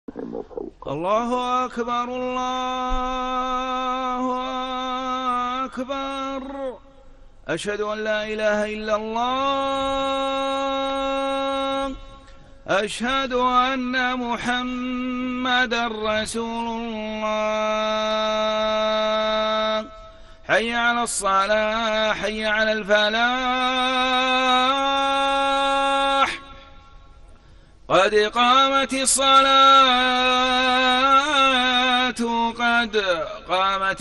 الله أكبر الله أكبر. أشهد أن لا إله إلا الله. أشهد أن محمدًا رسول الله. حي على الصلاة، حي على الفلاح، قد قامت الصلاة، قد قامت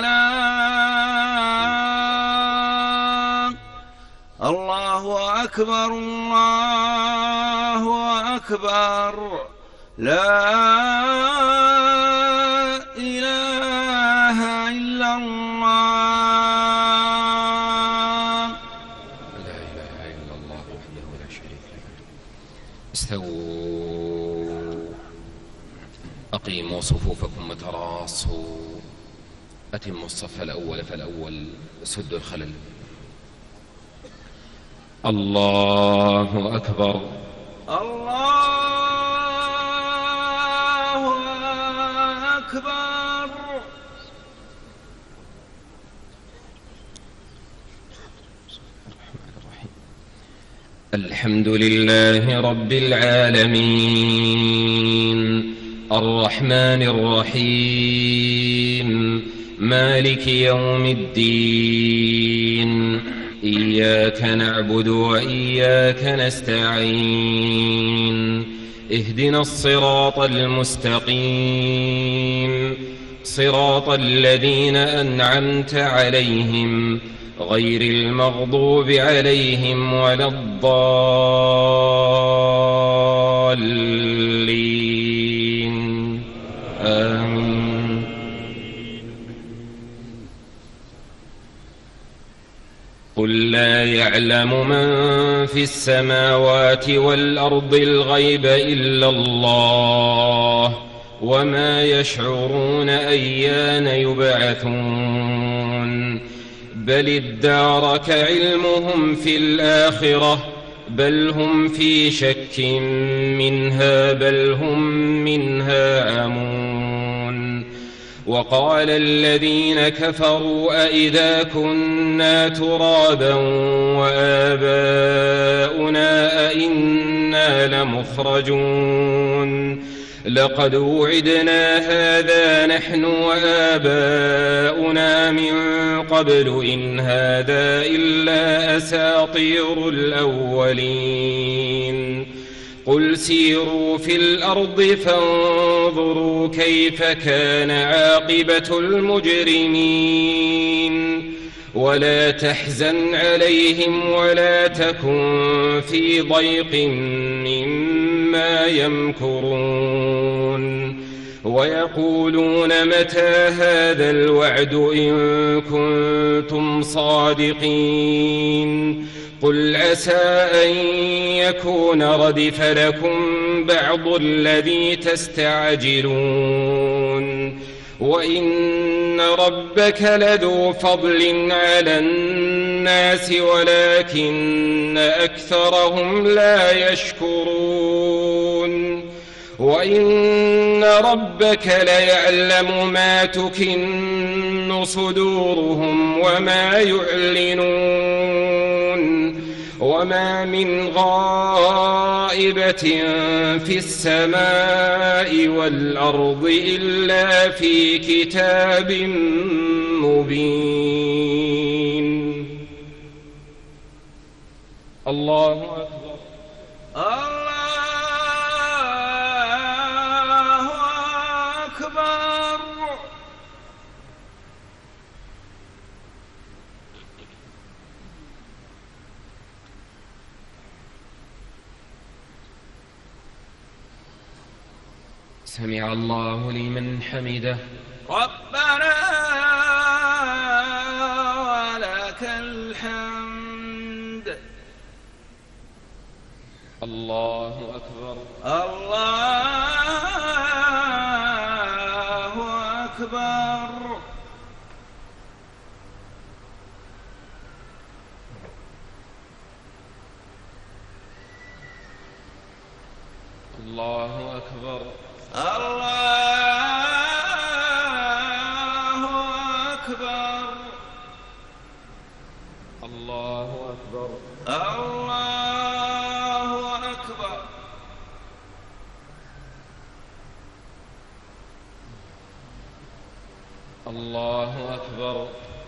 الصلاة. الله أكبر الله أكبر. لا إله إلا الله. لا إله إلا الله وحده لا شريك له. استووا، أقيموا صفوفكم وتراصوا، أتموا الصف الأول فالأول، سدوا الخلل. الله أكبر الله أكبر. الحمد لله رب العالمين، الرحمن الرحيم، مالك يوم الدين. إياك نعبد وإياك نستعين. اهدنا الصراط المستقيم، صراط الذين أنعمت عليهم غير المغضوب عليهم ولا الضالين. آمين. قل لا يعلم من في السماوات والأرض الغيب إلا الله، وما يشعرون أيان يبعثون. بل ادارك علمهم في الآخرة، بل هم في شك منها، بل هم منها آمون. وقال الذين كفروا أئذا كنا ترابا وآباؤنا أئنا لمخرجون. لقد وعدنا هذا نحن وآباؤنا من قبل إن هذا إلا أساطير الأولين. قل سيروا في الأرض فانظروا كيف كان عاقبة المجرمين. ولا تحزن عليهم ولا تكن في ضيق مما يمكرون. ويقولون متى هذا الوعد إن كنتم صادقين. قل عسى أن يكون ردف لكم بعض الذي تستعجلون. وإن ربك لذو فضل على الناس ولكن أكثرهم لا يشكرون. وإن ربك ليعلم ما تكن صدورهم وما يعلنون. وما من غائبة في السماء والأرض إلا في كتاب مبين. الله أكبر الله أكبر. سمع الله لمن حمده. ربنا ولك الحمد. الله أكبر الله أكبر. الله أكبر. الله أكبر الله أكبر الله أكبر الله أكبر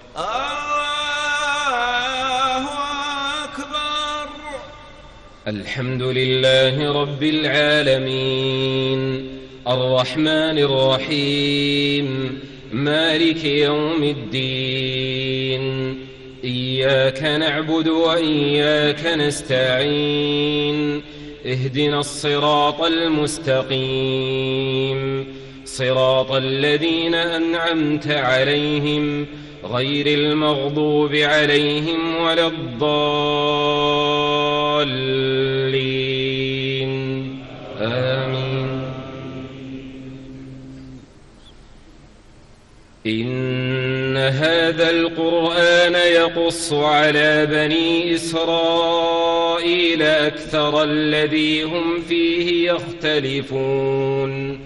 الله أكبر. الحمد لله رب العالمين الرحمن الرحيم مالك يوم الدين إياك نعبد وإياك نستعين اهدنا الصراط المستقيم صراط الذين أنعمت عليهم غير المغضوب عليهم ولا الضالين آمين. إن هذا القرآن يقص على بني إسرائيل أكثر الذي هم فيه يختلفون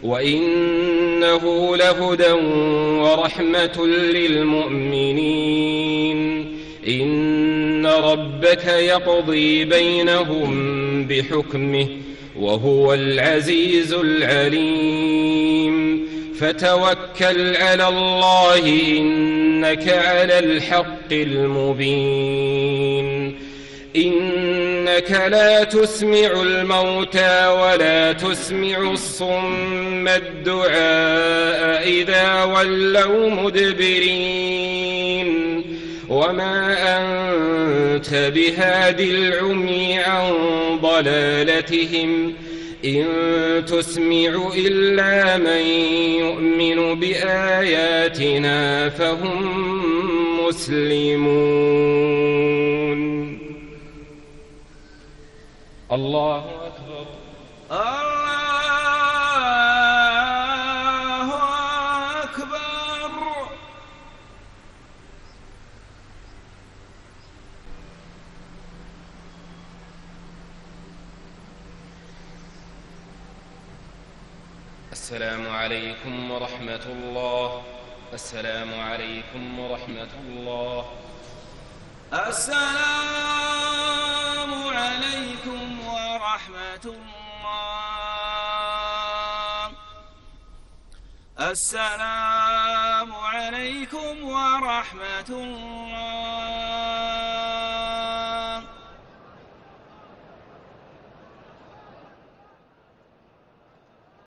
وإنه لهدى ورحمة للمؤمنين. إن ربك يقضي بينهم بحكمه وهو العزيز العليم. فتوكل على الله إنك على الحق المبين. إنك لا تسمع الموتى ولا تسمع الصم الدعاء إذا ولوا مدبرين. وما أنت بهاد العمي عن ضلالتهم إن تسمع إلا من يؤمن بآياتنا فهم مسلمون. الله أكبر الله أكبر. السلام عليكم ورحمة الله. السلام عليكم ورحمة الله. السلام عليكم ورحمة الله. السلام عليكم ورحمة الله.